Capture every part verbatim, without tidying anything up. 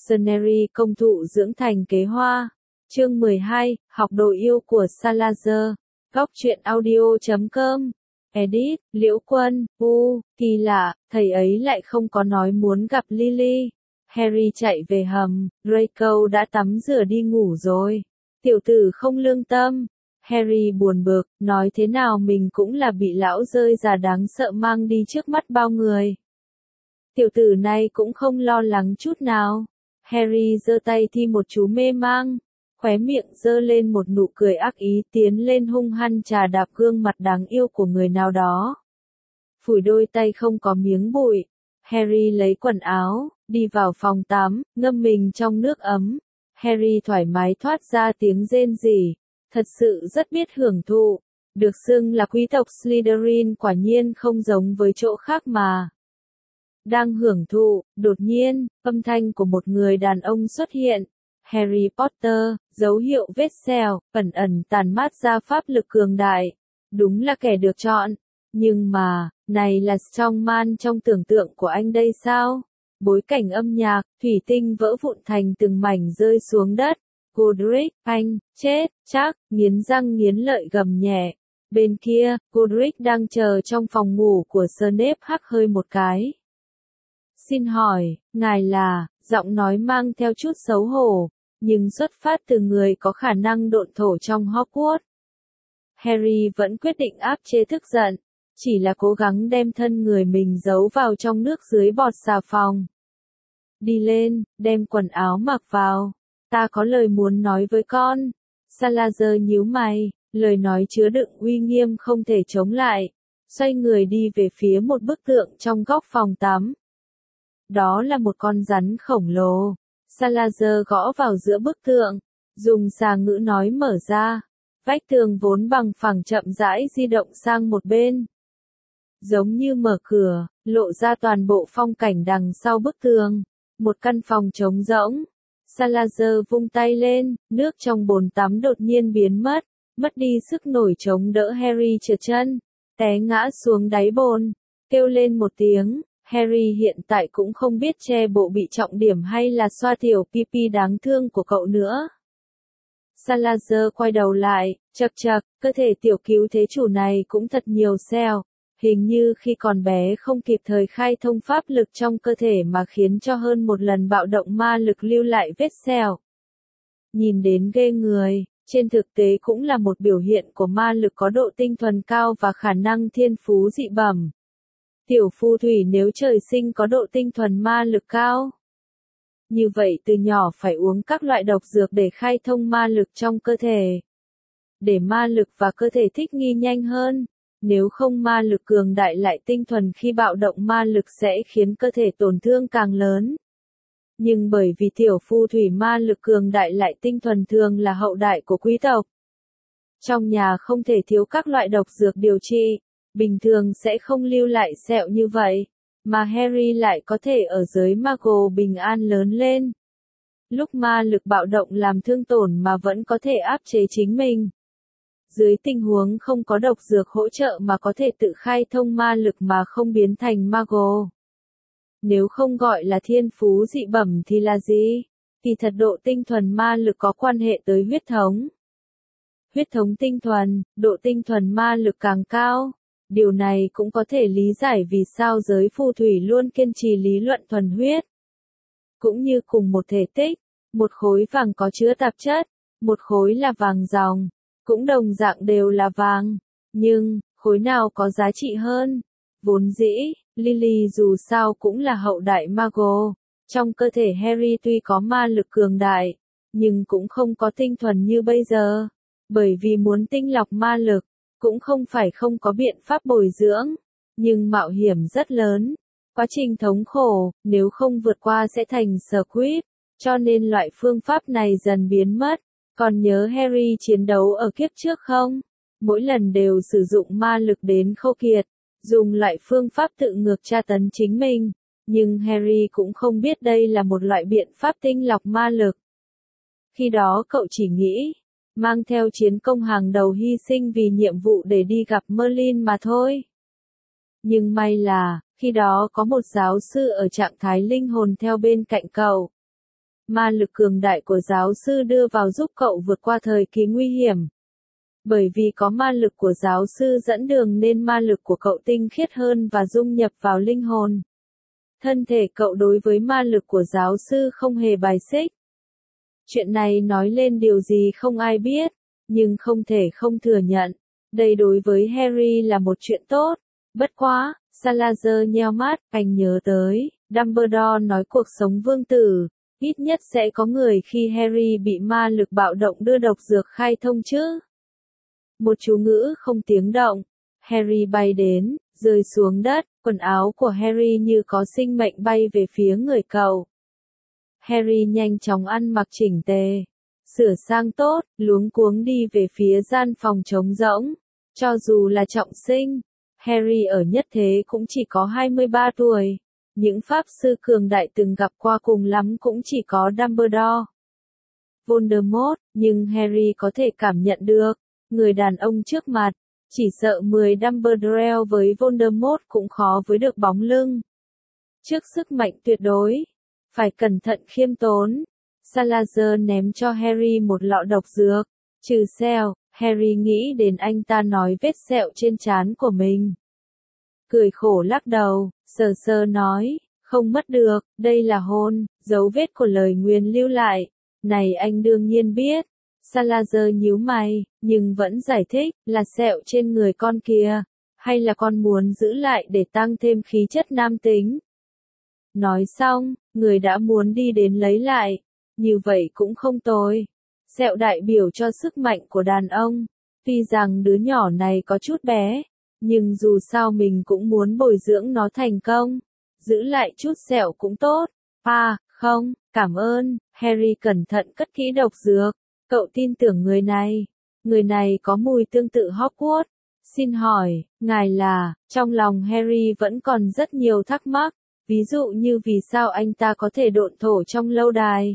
Scenery công thụ dưỡng thành kế hoa. Chương mười hai, học đồ yêu của Salazar. Góc truyện audio chấm com. Edit, Liễu Quân, u, kỳ lạ, thầy ấy lại không có nói muốn gặp Lily. Harry chạy về hầm, Draco đã tắm rửa đi ngủ rồi. Tiểu tử không lương tâm. Harry buồn bực, nói thế nào mình cũng là bị lão rơi già đáng sợ mang đi trước mắt bao người. Tiểu tử này cũng không lo lắng chút nào. Harry giơ tay thi một chú mê mang, khóe miệng giơ lên một nụ cười ác ý, tiến lên hung hăng chà đạp gương mặt đáng yêu của người nào đó. Phủi đôi tay không có miếng bụi, Harry lấy quần áo, đi vào phòng tắm, ngâm mình trong nước ấm. Harry thoải mái thoát ra tiếng rên rỉ, thật sự rất biết hưởng thụ. Được xưng là quý tộc Slytherin quả nhiên không giống với chỗ khác mà. Đang hưởng thụ, đột nhiên, âm thanh của một người đàn ông xuất hiện. Harry Potter, dấu hiệu vết sẹo, ẩn ẩn tàn mát ra pháp lực cường đại. Đúng là kẻ được chọn. Nhưng mà, này là Strongman trong tưởng tượng của anh đây sao? Bối cảnh âm nhạc, thủy tinh vỡ vụn thành từng mảnh rơi xuống đất. Godric, anh, chết, chắc, nghiến răng nghiến lợi gầm nhẹ. Bên kia, Godric đang chờ trong phòng ngủ của Snape hắc hơi một cái. Xin hỏi, ngài là, giọng nói mang theo chút xấu hổ, nhưng xuất phát từ người có khả năng độn thổ trong Hogwarts. Harry vẫn quyết định áp chế tức giận, chỉ là cố gắng đem thân người mình giấu vào trong nước dưới bọt xà phòng. Đi lên, đem quần áo mặc vào, ta có lời muốn nói với con. Salazar nhíu mày, lời nói chứa đựng uy nghiêm không thể chống lại, xoay người đi về phía một bức tượng trong góc phòng tắm. Đó là một con rắn khổng lồ. Salazar gõ vào giữa bức tượng, dùng xà ngữ nói mở ra. Vách tường vốn bằng phẳng chậm rãi di động sang một bên. Giống như mở cửa, lộ ra toàn bộ phong cảnh đằng sau bức tường. Một căn phòng trống rỗng. Salazar vung tay lên, nước trong bồn tắm đột nhiên biến mất, mất đi sức nổi chống đỡ Harry trượt chân, té ngã xuống đáy bồn, kêu lên một tiếng. Harry hiện tại cũng không biết che bộ bị trọng điểm hay là xoa tiểu pipi đáng thương của cậu nữa. Salazar quay đầu lại, chậc chậc, cơ thể tiểu cứu thế chủ này cũng thật nhiều sẹo. Hình như khi còn bé không kịp thời khai thông pháp lực trong cơ thể mà khiến cho hơn một lần bạo động ma lực lưu lại vết sẹo. Nhìn đến ghê người, trên thực tế cũng là một biểu hiện của ma lực có độ tinh thuần cao và khả năng thiên phú dị bẩm. Tiểu phù thủy nếu trời sinh có độ tinh thuần ma lực cao, như vậy từ nhỏ phải uống các loại độc dược để khai thông ma lực trong cơ thể. Để ma lực và cơ thể thích nghi nhanh hơn, nếu không ma lực cường đại lại tinh thuần khi bạo động ma lực sẽ khiến cơ thể tổn thương càng lớn. Nhưng bởi vì tiểu phù thủy ma lực cường đại lại tinh thuần thường là hậu đại của quý tộc. Trong nhà không thể thiếu các loại độc dược điều trị. Bình thường sẽ không lưu lại sẹo như vậy, mà Harry lại có thể ở giới Muggle bình an lớn lên. Lúc ma lực bạo động làm thương tổn mà vẫn có thể áp chế chính mình. Dưới tình huống không có độc dược hỗ trợ mà có thể tự khai thông ma lực mà không biến thành Muggle. Nếu không gọi là thiên phú dị bẩm thì là gì? Kỳ thật độ tinh thuần ma lực có quan hệ tới huyết thống. Huyết thống tinh thuần, độ tinh thuần ma lực càng cao. Điều này cũng có thể lý giải vì sao giới phù thủy luôn kiên trì lý luận thuần huyết. Cũng như cùng một thể tích, một khối vàng có chứa tạp chất, một khối là vàng ròng, cũng đồng dạng đều là vàng, nhưng, khối nào có giá trị hơn? Vốn dĩ, Lily dù sao cũng là hậu đại Muggle, trong cơ thể Harry tuy có ma lực cường đại, nhưng cũng không có tinh thuần như bây giờ, bởi vì muốn tinh lọc ma lực, cũng không phải không có biện pháp bồi dưỡng, nhưng mạo hiểm rất lớn, quá trình thống khổ, nếu không vượt qua sẽ thành Squib, cho nên loại phương pháp này dần biến mất. Còn nhớ Harry chiến đấu ở kiếp trước không? Mỗi lần đều sử dụng ma lực đến khô kiệt, dùng loại phương pháp tự ngược tra tấn chính mình, nhưng Harry cũng không biết đây là một loại biện pháp tinh lọc ma lực. Khi đó cậu chỉ nghĩ, mang theo chiến công hàng đầu hy sinh vì nhiệm vụ để đi gặp Merlin mà thôi. Nhưng may là, khi đó có một giáo sư ở trạng thái linh hồn theo bên cạnh cậu. Ma lực cường đại của giáo sư đưa vào giúp cậu vượt qua thời kỳ nguy hiểm. Bởi vì có ma lực của giáo sư dẫn đường nên ma lực của cậu tinh khiết hơn và dung nhập vào linh hồn. Thân thể cậu đối với ma lực của giáo sư không hề bài xích. Chuyện này nói lên điều gì không ai biết, nhưng không thể không thừa nhận. Đây đối với Harry là một chuyện tốt. Bất quá, Salazar nheo mắt, anh nhớ tới, Dumbledore nói cuộc sống vương tử, ít nhất sẽ có người khi Harry bị ma lực bạo động đưa độc dược khai thông chứ. Một chú ngữ không tiếng động, Harry bay đến, rơi xuống đất, quần áo của Harry như có sinh mệnh bay về phía người cậu. Harry nhanh chóng ăn mặc chỉnh tề, sửa sang tốt, luống cuống đi về phía gian phòng trống rỗng. Cho dù là trọng sinh, Harry ở nhất thế cũng chỉ có hai mươi ba tuổi. Những pháp sư cường đại từng gặp qua cùng lắm cũng chỉ có Dumbledore, Voldemort, nhưng Harry có thể cảm nhận được, người đàn ông trước mặt, chỉ sợ mười Dumbledore với Voldemort cũng khó với được bóng lưng. Trước sức mạnh tuyệt đối, phải cẩn thận khiêm tốn. Salazar ném cho Harry một lọ độc dược, trừ sẹo. Harry nghĩ đến anh ta nói vết sẹo trên trán của mình. Cười khổ lắc đầu, sờ sờ nói, không mất được, đây là hôn, dấu vết của lời nguyền lưu lại. Này anh đương nhiên biết. Salazar nhíu mày, nhưng vẫn giải thích, là sẹo trên người con kia, hay là con muốn giữ lại để tăng thêm khí chất nam tính. Nói xong, người đã muốn đi đến lấy lại, như vậy cũng không tồi. Sẹo đại biểu cho sức mạnh của đàn ông, tuy rằng đứa nhỏ này có chút bé, nhưng dù sao mình cũng muốn bồi dưỡng nó thành công, giữ lại chút sẹo cũng tốt. À, không, cảm ơn, Harry cẩn thận cất kỹ độc dược, cậu tin tưởng người này, người này có mùi tương tự Hogwarts. Xin hỏi, ngài là, trong lòng Harry vẫn còn rất nhiều thắc mắc, ví dụ như vì sao anh ta có thể độn thổ trong lâu đài.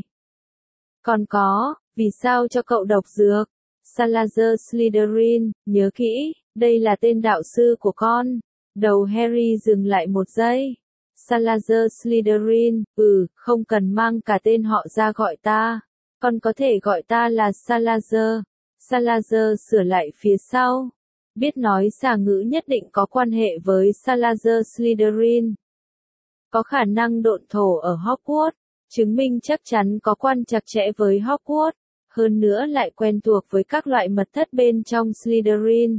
Còn có, vì sao cho cậu độc dược? Salazar Slytherin, nhớ kỹ, đây là tên đạo sư của con. Đầu Harry dừng lại một giây. Salazar Slytherin, ừ, không cần mang cả tên họ ra gọi ta. Con có thể gọi ta là Salazar. Salazar sửa lại phía sau. Biết nói xà ngữ nhất định có quan hệ với Salazar Slytherin. Có khả năng độn thổ ở Hogwarts, chứng minh chắc chắn có quan chặt chẽ với Hogwarts, hơn nữa lại quen thuộc với các loại mật thất bên trong Slytherin.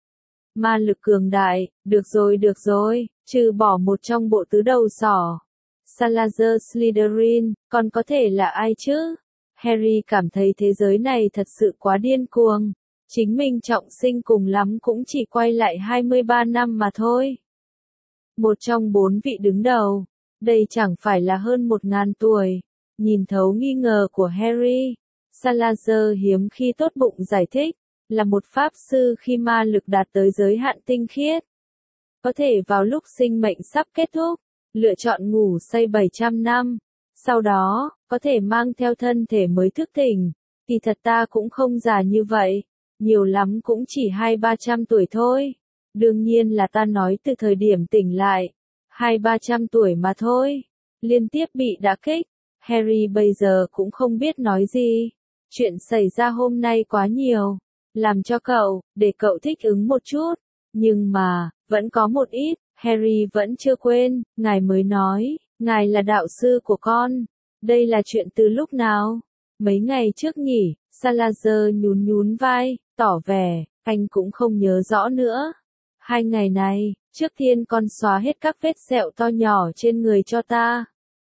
Ma lực cường đại, được rồi được rồi, trừ bỏ một trong bộ tứ đầu sỏ. Salazar Slytherin, còn có thể là ai chứ? Harry cảm thấy thế giới này thật sự quá điên cuồng. Chính mình trọng sinh cùng lắm cũng chỉ quay lại hai mươi ba năm mà thôi. Một trong bốn vị đứng đầu, đây chẳng phải là hơn một ngàn tuổi. Nhìn thấu nghi ngờ của Harry, Salazar hiếm khi tốt bụng giải thích, là một pháp sư khi ma lực đạt tới giới hạn tinh khiết. Có thể vào lúc sinh mệnh sắp kết thúc, lựa chọn ngủ say bảy trăm năm, sau đó, có thể mang theo thân thể mới thức tỉnh. Thì thật ta cũng không già như vậy, nhiều lắm cũng chỉ hai ba trăm tuổi thôi. Đương nhiên là ta nói từ thời điểm tỉnh lại, hai ba trăm tuổi mà thôi. Liên tiếp bị đả kích, Harry bây giờ cũng không biết nói gì. Chuyện xảy ra hôm nay quá nhiều, làm cho cậu, để cậu thích ứng một chút. Nhưng mà, vẫn có một ít, Harry vẫn chưa quên, ngài mới nói, ngài là đạo sư của con. Đây là chuyện từ lúc nào? Mấy ngày trước nhỉ? Salazar nhún nhún vai, tỏ vẻ, anh cũng không nhớ rõ nữa. Hai ngày này, trước tiên con xóa hết các vết sẹo to nhỏ trên người cho ta.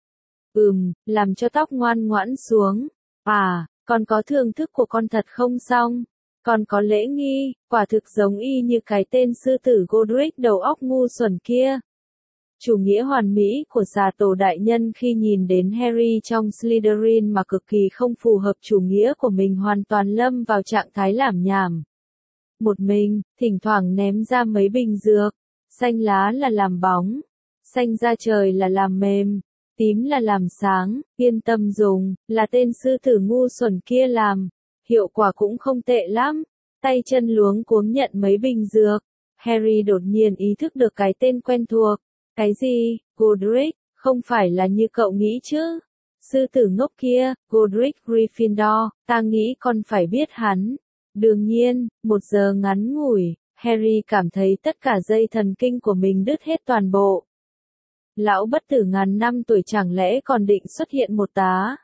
Ừm, làm cho tóc ngoan ngoãn xuống. À, con có thưởng thức của con thật không xong. Còn có lễ nghi, quả thực giống y như cái tên sư tử Godric đầu óc ngu xuẩn kia. Chủ nghĩa hoàn mỹ của già tổ đại nhân khi nhìn đến Harry trong Slytherin mà cực kỳ không phù hợp chủ nghĩa của mình hoàn toàn lâm vào trạng thái lảm nhảm. Một mình, thỉnh thoảng ném ra mấy bình dược, xanh lá là làm bóng, xanh da trời là làm mềm, tím là làm sáng, yên tâm dùng, là tên sư tử ngu xuẩn kia làm, hiệu quả cũng không tệ lắm, tay chân luống cuống nhận mấy bình dược. Harry đột nhiên ý thức được cái tên quen thuộc. Cái gì, Godric, không phải là như cậu nghĩ chứ? Sư tử ngốc kia, Godric Gryffindor, ta nghĩ con phải biết hắn. Đương nhiên, một giờ ngắn ngủi, Harry cảm thấy tất cả dây thần kinh của mình đứt hết toàn bộ. Lão bất tử ngàn năm tuổi chẳng lẽ còn định xuất hiện một tá.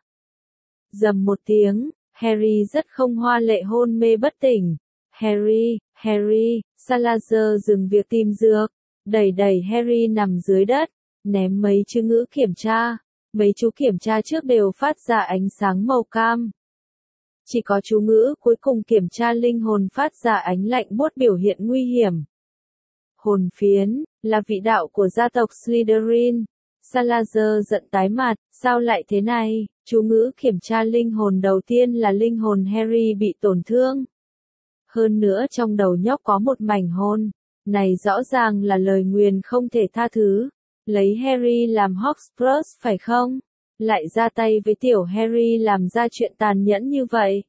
Dầm một tiếng, Harry rất không hoa lệ hôn mê bất tỉnh. Harry, Harry, Salazar dừng việc tìm dược, đẩy đẩy Harry nằm dưới đất, ném mấy chữ ngữ kiểm tra. Mấy chú kiểm tra trước đều phát ra ánh sáng màu cam. Chỉ có chú ngữ cuối cùng kiểm tra linh hồn phát ra ánh lạnh buốt biểu hiện nguy hiểm. Hồn phiến, là vị đạo của gia tộc Slytherin. Salazar giận tái mặt, sao lại thế này? Chú ngữ kiểm tra linh hồn đầu tiên là linh hồn Harry bị tổn thương. Hơn nữa trong đầu nhóc có một mảnh hồn. Này rõ ràng là lời nguyền không thể tha thứ. Lấy Harry làm Horcrux phải không? Lại ra tay với tiểu Harry làm ra chuyện tàn nhẫn như vậy.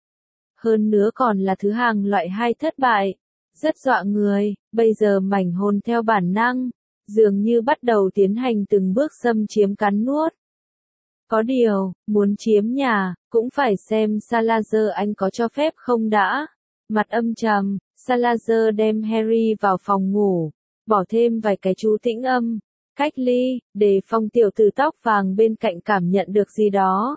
Hơn nữa còn là thứ hàng loại hai thất bại. Rất dọa người, bây giờ mảnh hồn theo bản năng, dường như bắt đầu tiến hành từng bước xâm chiếm cắn nuốt. Có điều, muốn chiếm nhà, cũng phải xem Salazar anh có cho phép không đã. Mặt âm trầm, Salazar đem Harry vào phòng ngủ, bỏ thêm vài cái chú tĩnh âm. Cách ly, để phòng tiểu tử tóc vàng bên cạnh cảm nhận được gì đó.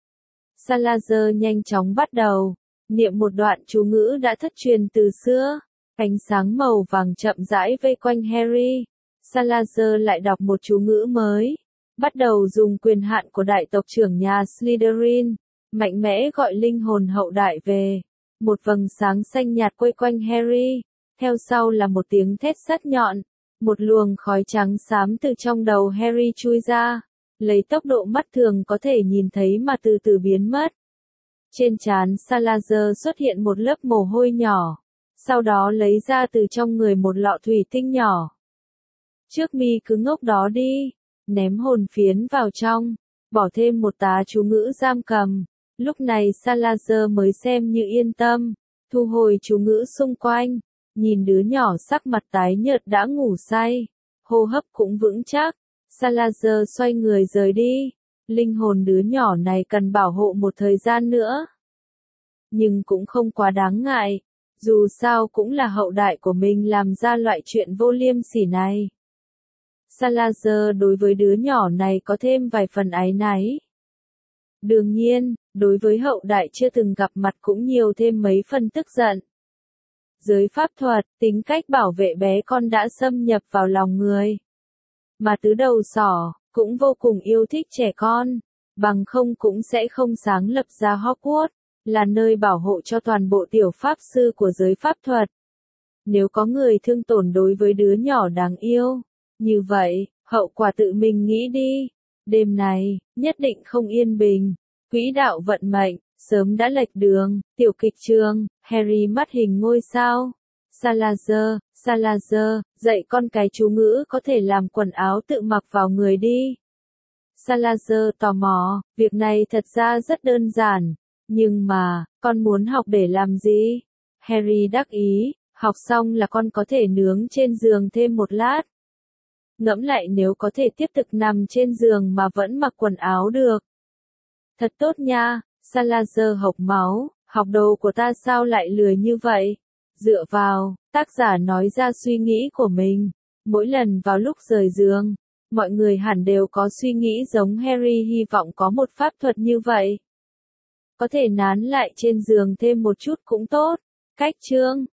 Salazar nhanh chóng bắt đầu, niệm một đoạn chú ngữ đã thất truyền từ xưa. Ánh sáng màu vàng chậm rãi vây quanh Harry. Salazar lại đọc một chú ngữ mới. Bắt đầu dùng quyền hạn của đại tộc trưởng nhà Slytherin, mạnh mẽ gọi linh hồn hậu đại về. Một vầng sáng xanh nhạt quay quanh Harry. Theo sau là một tiếng thét sắc nhọn. Một luồng khói trắng xám từ trong đầu Harry chui ra, lấy tốc độ mắt thường có thể nhìn thấy mà từ từ biến mất. Trên trán Salazar xuất hiện một lớp mồ hôi nhỏ, sau đó lấy ra từ trong người một lọ thủy tinh nhỏ. Trước mi cứ ngốc đó đi, ném hồn phiến vào trong, bỏ thêm một tá chú ngữ giam cầm. Lúc này Salazar mới xem như yên tâm, thu hồi chú ngữ xung quanh. Nhìn đứa nhỏ sắc mặt tái nhợt đã ngủ say, hô hấp cũng vững chắc, Salazar xoay người rời đi. Linh hồn đứa nhỏ này cần bảo hộ một thời gian nữa. Nhưng cũng không quá đáng ngại, dù sao cũng là hậu đại của mình làm ra loại chuyện vô liêm sỉ này. Salazar đối với đứa nhỏ này có thêm vài phần áy náy. Đương nhiên, đối với hậu đại chưa từng gặp mặt cũng nhiều thêm mấy phần tức giận. Giới pháp thuật, tính cách bảo vệ bé con đã xâm nhập vào lòng người. Mà tứ đầu sỏ, cũng vô cùng yêu thích trẻ con, bằng không cũng sẽ không sáng lập ra Hogwarts, là nơi bảo hộ cho toàn bộ tiểu pháp sư của giới pháp thuật. Nếu có người thương tổn đối với đứa nhỏ đáng yêu, như vậy, hậu quả tự mình nghĩ đi. Đêm này, nhất định không yên bình, quỹ đạo vận mệnh. Sớm đã lệch đường, tiểu kịch trường, Harry mắt hình ngôi sao. Salazar, Salazar, dạy con cái chú ngữ có thể làm quần áo tự mặc vào người đi. Salazar tò mò, việc này thật ra rất đơn giản. Nhưng mà, con muốn học để làm gì? Harry đắc ý, học xong là con có thể nướng trên giường thêm một lát. Ngẫm lại nếu có thể tiếp tục nằm trên giường mà vẫn mặc quần áo được. Thật tốt nha. Salazar hộc máu, học đồ của ta sao lại lười như vậy? Dựa vào, tác giả nói ra suy nghĩ của mình. Mỗi lần vào lúc rời giường, mọi người hẳn đều có suy nghĩ giống Harry hy vọng có một pháp thuật như vậy. Có thể nán lại trên giường thêm một chút cũng tốt. Cách chương